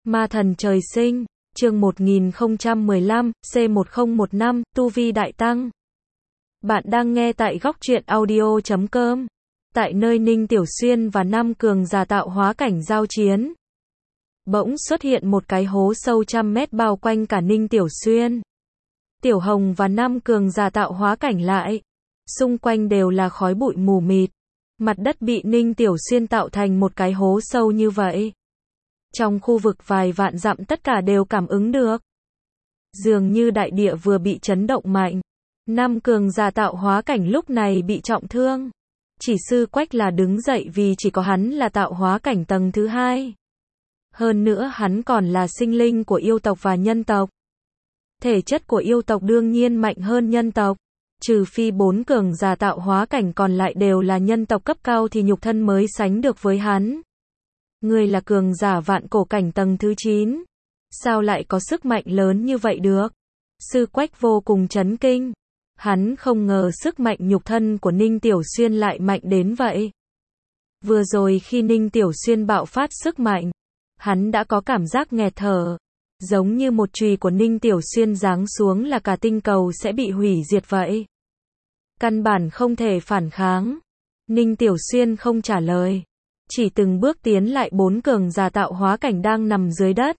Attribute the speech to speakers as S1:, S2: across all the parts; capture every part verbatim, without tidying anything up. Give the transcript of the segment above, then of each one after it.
S1: Ma thần trời sinh, chương một nghìn không trăm mười lăm, C một không một năm, tu vi đại tăng. Bạn đang nghe tại góc truyện audio chấm com. Tại nơi Ninh Tiểu Xuyên và Nam Cường giả tạo hóa cảnh giao chiến, bỗng xuất hiện một cái hố sâu trăm mét bao quanh cả Ninh Tiểu Xuyên. Tiểu Hồng và Nam Cường giả tạo hóa cảnh lại, xung quanh đều là khói bụi mù mịt. Mặt đất bị Ninh Tiểu Xuyên tạo thành một cái hố sâu như vậy. Trong khu vực vài vạn dặm tất cả đều cảm ứng được. Dường như đại địa vừa bị chấn động mạnh. Nam Cường giả tạo hóa cảnh lúc này bị trọng thương. Chỉ Sư Quách là đứng dậy vì chỉ có hắn là tạo hóa cảnh tầng thứ hai. Hơn nữa hắn còn là sinh linh của yêu tộc và nhân tộc. Thể chất của yêu tộc đương nhiên mạnh hơn nhân tộc. Trừ phi bốn cường giả tạo hóa cảnh còn lại đều là nhân tộc cấp cao thì nhục thân mới sánh được với hắn. Người là cường giả vạn cổ cảnh tầng thứ chín. Sao lại có sức mạnh lớn như vậy được? Sư Quách vô cùng chấn kinh. Hắn không ngờ sức mạnh nhục thân của Ninh Tiểu Xuyên lại mạnh đến vậy. Vừa rồi khi Ninh Tiểu Xuyên bạo phát sức mạnh, hắn đã có cảm giác nghẹt thở. Giống như một chùy của Ninh Tiểu Xuyên giáng xuống là cả tinh cầu sẽ bị hủy diệt vậy. Căn bản không thể phản kháng. Ninh Tiểu Xuyên không trả lời. Chỉ từng bước tiến lại bốn cường giả tạo hóa cảnh đang nằm dưới đất.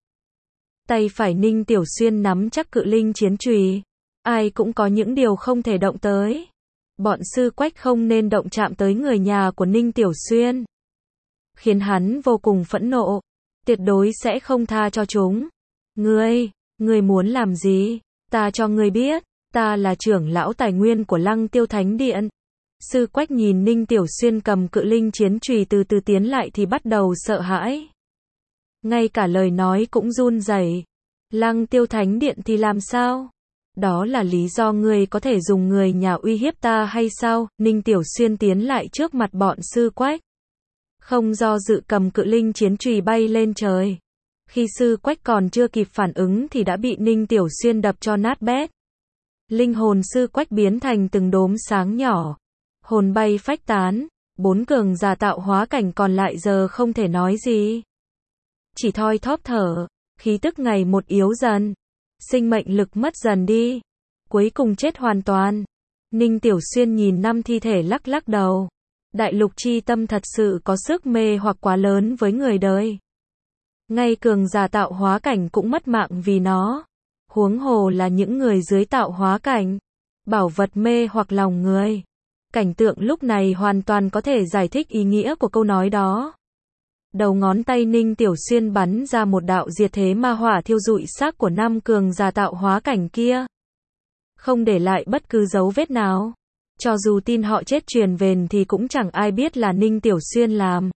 S1: Tay phải Ninh Tiểu Xuyên nắm chắc cự linh chiến chùy. Ai cũng có những điều không thể động tới. Bọn Sư Quách không nên động chạm tới người nhà của Ninh Tiểu Xuyên. Khiến hắn vô cùng phẫn nộ. Tuyệt đối sẽ không tha cho chúng. Ngươi, ngươi muốn làm gì? Ta cho ngươi biết, ta là trưởng lão tài nguyên của Lăng Tiêu Thánh Điện. Sư Quách nhìn Ninh Tiểu Xuyên cầm cự linh chiến chùy từ từ tiến lại thì bắt đầu sợ hãi. Ngay cả lời nói cũng run rẩy. Lăng Tiêu Thánh Điện thì làm sao? Đó là lý do ngươi có thể dùng người nhà uy hiếp ta hay sao? Ninh Tiểu Xuyên tiến lại trước mặt bọn Sư Quách. Không do dự cầm cự linh chiến chùy bay lên trời. Khi Sư Quách còn chưa kịp phản ứng thì đã bị Ninh Tiểu Xuyên đập cho nát bét. Linh hồn Sư Quách biến thành từng đốm sáng nhỏ. Hồn bay phách tán. Bốn cường giả tạo hóa cảnh còn lại giờ không thể nói gì. Chỉ thoi thóp thở. Khí tức ngày một yếu dần. Sinh mệnh lực mất dần đi. Cuối cùng chết hoàn toàn. Ninh Tiểu Xuyên nhìn năm thi thể lắc lắc đầu. Đại lục chi tâm thật sự có sức mê hoặc quá lớn với người đời. Ngay cường giả tạo hóa cảnh cũng mất mạng vì nó. Huống hồ là những người dưới tạo hóa cảnh. Bảo vật mê hoặc lòng người. Cảnh tượng lúc này hoàn toàn có thể giải thích ý nghĩa của câu nói đó. Đầu ngón tay Ninh Tiểu Xuyên bắn ra một đạo diệt thế ma hỏa thiêu rụi xác của năm cường giả tạo hóa cảnh kia. Không để lại bất cứ dấu vết nào. Cho dù tin họ chết truyền vền thì cũng chẳng ai biết là Ninh Tiểu Xuyên làm.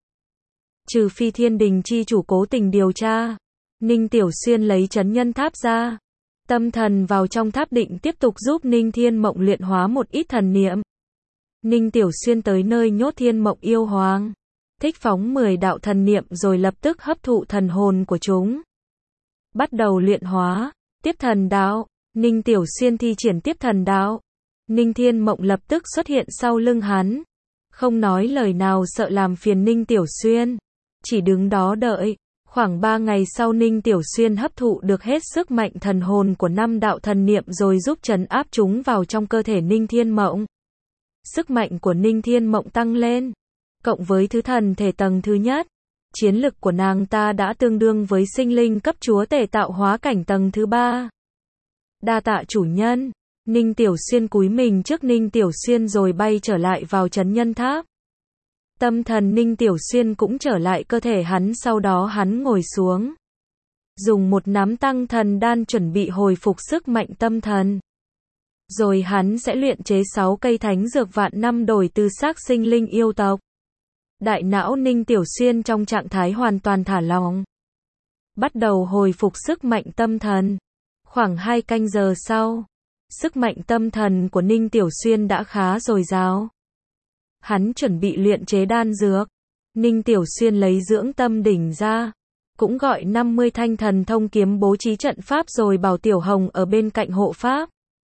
S1: Trừ phi Thiên Đình chi chủ cố tình điều tra. Ninh Tiểu Xuyên lấy trấn nhân tháp ra. Tâm thần vào trong tháp định tiếp tục giúp Ninh Thiên Mộng luyện hóa một ít thần niệm. Ninh Tiểu Xuyên tới nơi nhốt Thiên Mộng yêu hoàng. Thích phóng mười đạo thần niệm rồi lập tức hấp thụ thần hồn của chúng. Bắt đầu luyện hóa. Tiếp thần đạo. Ninh Tiểu Xuyên thi triển tiếp thần đạo. Ninh Thiên Mộng lập tức xuất hiện sau lưng hắn. Không nói lời nào sợ làm phiền Ninh Tiểu Xuyên. Chỉ đứng đó đợi. Khoảng ba ngày sau Ninh Tiểu Xuyên hấp thụ được hết sức mạnh thần hồn của năm đạo thần niệm rồi giúp trấn áp chúng vào trong cơ thể Ninh Thiên Mộng. Sức mạnh của Ninh Thiên Mộng tăng lên. Cộng với thứ thần thể tầng thứ nhất. Chiến lực của nàng ta đã tương đương với sinh linh cấp chúa tể tạo hóa cảnh tầng thứ ba. Đa tạ chủ nhân. Ninh Tiểu Xuyên cúi mình trước Ninh Tiểu Xuyên rồi bay trở lại vào trấn nhân tháp. Tâm thần Ninh Tiểu Xuyên cũng trở lại cơ thể hắn, sau đó hắn ngồi xuống. Dùng một nắm tăng thần đan chuẩn bị hồi phục sức mạnh tâm thần. Rồi hắn sẽ luyện chế sáu cây thánh dược vạn năm đổi từ xác sinh linh yêu tộc. Đại não Ninh Tiểu Xuyên trong trạng thái hoàn toàn thả lỏng. Bắt đầu hồi phục sức mạnh tâm thần. Khoảng hai canh giờ sau, sức mạnh tâm thần của Ninh Tiểu Xuyên đã khá dồi dào. Hắn chuẩn bị luyện chế đan dược. Ninh Tiểu Xuyên lấy dưỡng tâm đỉnh ra. Cũng gọi năm mươi thanh thần thông kiếm bố trí trận pháp rồi bảo Tiểu Hồng ở bên cạnh hộ pháp.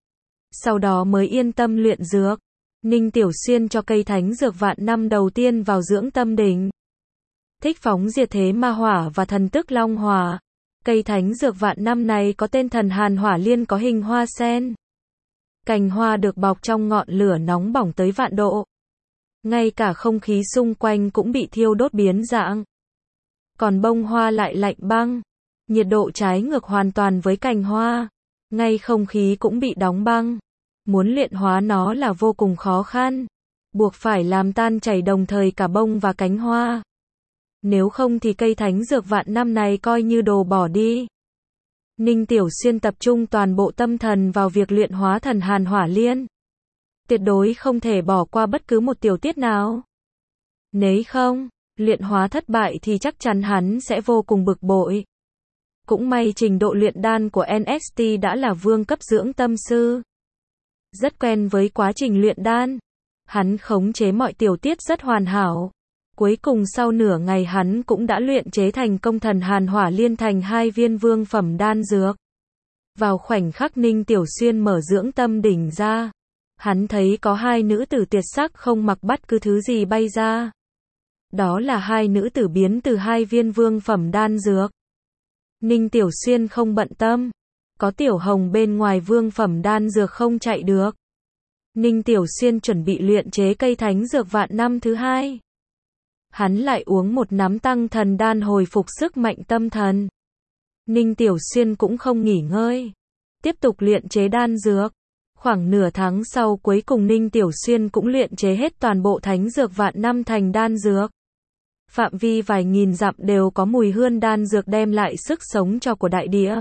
S1: Sau đó mới yên tâm luyện dược. Ninh Tiểu Xuyên cho cây thánh dược vạn năm đầu tiên vào dưỡng tâm đỉnh. Thích phóng diệt thế ma hỏa và thần tức long hỏa. Cây thánh dược vạn năm này có tên thần hàn hỏa liên, có hình hoa sen. Cành hoa được bọc trong ngọn lửa nóng bỏng tới vạn độ. Ngay cả không khí xung quanh cũng bị thiêu đốt biến dạng. Còn bông hoa lại lạnh băng. Nhiệt độ trái ngược hoàn toàn với cành hoa. Ngay không khí cũng bị đóng băng. Muốn luyện hóa nó là vô cùng khó khăn. Buộc phải làm tan chảy đồng thời cả bông và cánh hoa. Nếu không thì cây thánh dược vạn năm này coi như đồ bỏ đi. Ninh Tiểu Xuyên tập trung toàn bộ tâm thần vào việc luyện hóa thần hàn hỏa liên. Tuyệt đối không thể bỏ qua bất cứ một tiểu tiết nào. Nếu không, luyện hóa thất bại thì chắc chắn hắn sẽ vô cùng bực bội. Cũng may trình độ luyện đan của en ét tê đã là vương cấp dưỡng tâm sư. Rất quen với quá trình luyện đan. Hắn khống chế mọi tiểu tiết rất hoàn hảo. Cuối cùng sau nửa ngày hắn cũng đã luyện chế thành công thần hàn hỏa liên thành hai viên vương phẩm đan dược. Vào khoảnh khắc Ninh Tiểu Xuyên mở dưỡng tâm đỉnh ra, hắn thấy có hai nữ tử tuyệt sắc không mặc bất cứ thứ gì bay ra. Đó là hai nữ tử biến từ hai viên vương phẩm đan dược. Ninh Tiểu Xuyên không bận tâm. Có Tiểu Hồng bên ngoài vương phẩm đan dược không chạy được. Ninh Tiểu Xuyên chuẩn bị luyện chế cây thánh dược vạn năm thứ hai. Hắn lại uống một nắm tăng thần đan hồi phục sức mạnh tâm thần. Ninh Tiểu Xuyên cũng không nghỉ ngơi. Tiếp tục luyện chế đan dược. Khoảng nửa tháng sau cuối cùng Ninh Tiểu Xuyên cũng luyện chế hết toàn bộ thánh dược vạn năm thành đan dược. Phạm vi vài nghìn dặm đều có mùi hương đan dược đem lại sức sống cho của đại địa.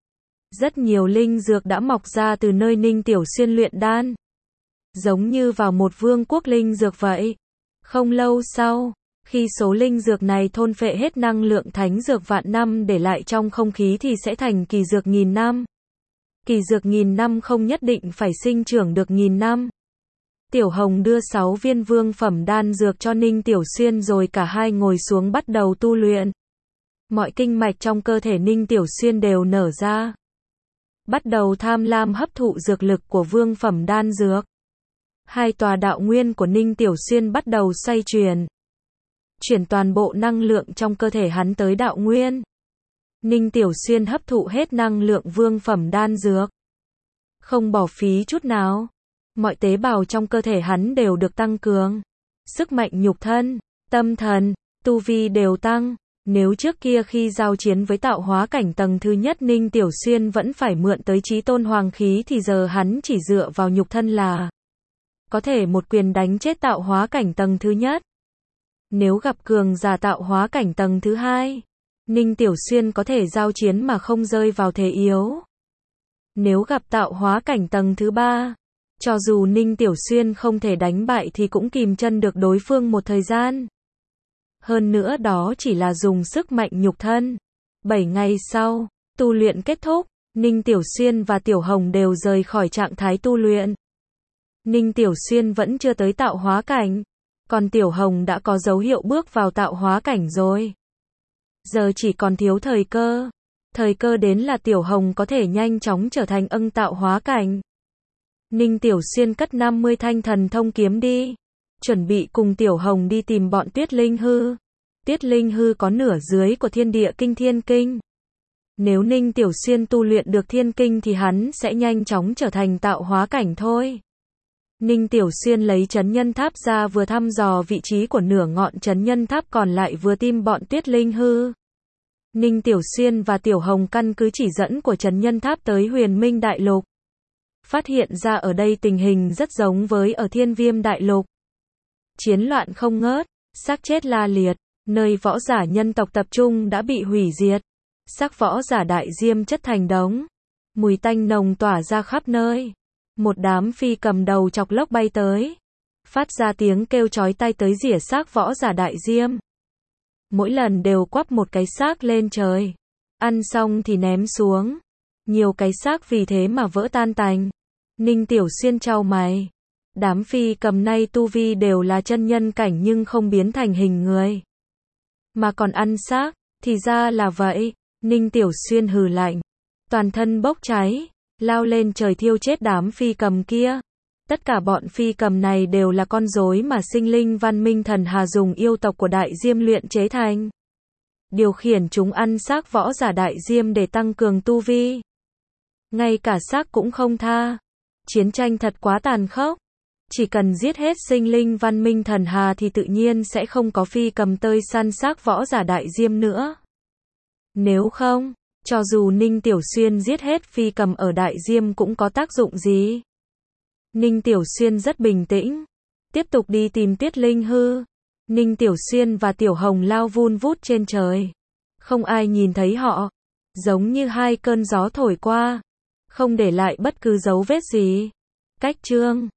S1: Rất nhiều linh dược đã mọc ra từ nơi Ninh Tiểu Xuyên luyện đan. Giống như vào một vương quốc linh dược vậy. Không lâu sau, khi số linh dược này thôn phệ hết năng lượng thánh dược vạn năm để lại trong không khí thì sẽ thành kỳ dược nghìn năm. Kỳ dược nghìn năm không nhất định phải sinh trưởng được nghìn năm. Tiểu Hồng đưa sáu viên vương phẩm đan dược cho Ninh Tiểu Xuyên rồi cả hai ngồi xuống bắt đầu tu luyện. Mọi kinh mạch trong cơ thể Ninh Tiểu Xuyên đều nở ra. Bắt đầu tham lam hấp thụ dược lực của vương phẩm đan dược. Hai tòa đạo nguyên của Ninh Tiểu Xuyên bắt đầu xoay chuyển. Chuyển toàn bộ năng lượng trong cơ thể hắn tới đạo nguyên. Ninh Tiểu Xuyên hấp thụ hết năng lượng vương phẩm đan dược. Không bỏ phí chút nào. Mọi tế bào trong cơ thể hắn đều được tăng cường. Sức mạnh nhục thân, tâm thần, tu vi đều tăng. Nếu trước kia khi giao chiến với tạo hóa cảnh tầng thứ nhất Ninh Tiểu Xuyên vẫn phải mượn tới chí tôn hoàng khí thì giờ hắn chỉ dựa vào nhục thân là có thể một quyền đánh chết tạo hóa cảnh tầng thứ nhất. Nếu gặp cường giả tạo hóa cảnh tầng thứ hai, Ninh Tiểu Xuyên có thể giao chiến mà không rơi vào thế yếu. Nếu gặp tạo hóa cảnh tầng thứ ba, cho dù Ninh Tiểu Xuyên không thể đánh bại thì cũng kìm chân được đối phương một thời gian. Hơn nữa đó chỉ là dùng sức mạnh nhục thân. Bảy ngày sau, tu luyện kết thúc, Ninh Tiểu Xuyên và Tiểu Hồng đều rời khỏi trạng thái tu luyện. Ninh Tiểu Xuyên vẫn chưa tới tạo hóa cảnh, còn Tiểu Hồng đã có dấu hiệu bước vào tạo hóa cảnh rồi. Giờ chỉ còn thiếu thời cơ. Thời cơ đến là Tiểu Hồng có thể nhanh chóng trở thành ân tạo hóa cảnh. Ninh Tiểu Xuyên cất năm mươi thanh thần thông kiếm đi. Chuẩn bị cùng Tiểu Hồng đi tìm bọn Tuyết Linh Hư. Tuyết Linh Hư có nửa dưới của thiên địa kinh thiên kinh. Nếu Ninh Tiểu Xuyên tu luyện được thiên kinh thì hắn sẽ nhanh chóng trở thành tạo hóa cảnh thôi. Ninh Tiểu Xuyên lấy trấn nhân tháp ra vừa thăm dò vị trí của nửa ngọn trấn nhân tháp còn lại vừa tìm bọn Tuyết Linh Hư. Ninh Tiểu Xuyên và Tiểu Hồng căn cứ chỉ dẫn của trấn nhân tháp tới Huyền Minh Đại Lục. Phát hiện ra ở đây tình hình rất giống với ở Thiên Viêm Đại Lục. Chiến loạn không ngớt, xác chết la liệt, nơi võ giả nhân tộc tập trung đã bị hủy diệt. Xác võ giả đại diêm chất thành đống. Mùi tanh nồng tỏa ra khắp nơi. Một đám phi cầm đầu chọc lốc bay tới. Phát ra tiếng kêu chói tai tới rỉa xác võ giả đại diêm. Mỗi lần đều quắp một cái xác lên trời. Ăn xong thì ném xuống. Nhiều cái xác vì thế mà vỡ tan tành. Ninh Tiểu Xuyên chau mày. Đám phi cầm này tu vi đều là chân nhân cảnh nhưng không biến thành hình người. Mà còn ăn xác, thì ra là vậy. Ninh Tiểu Xuyên hừ lạnh. Toàn thân bốc cháy, lao lên trời thiêu chết đám phi cầm kia. Tất cả bọn phi cầm này đều là con rối mà sinh linh văn minh thần hà dùng yêu tộc của đại diêm luyện chế thành. điều khiển chúng ăn xác võ giả đại diêm để tăng cường tu vi. Ngay cả xác cũng không tha. Chiến tranh thật quá tàn khốc. Chỉ cần giết hết sinh linh văn minh thần hà thì tự nhiên sẽ không có phi cầm tơi săn xác võ giả đại diêm nữa. Nếu không, cho dù Ninh Tiểu Xuyên giết hết phi cầm ở đại diêm cũng có tác dụng gì? Ninh Tiểu Xuyên rất bình tĩnh, tiếp tục đi tìm Tiết Linh Hư. Ninh Tiểu Xuyên và Tiểu Hồng lao vun vút trên trời. Không ai nhìn thấy họ, giống như hai cơn gió thổi qua, không để lại bất cứ dấu vết gì. Cách chương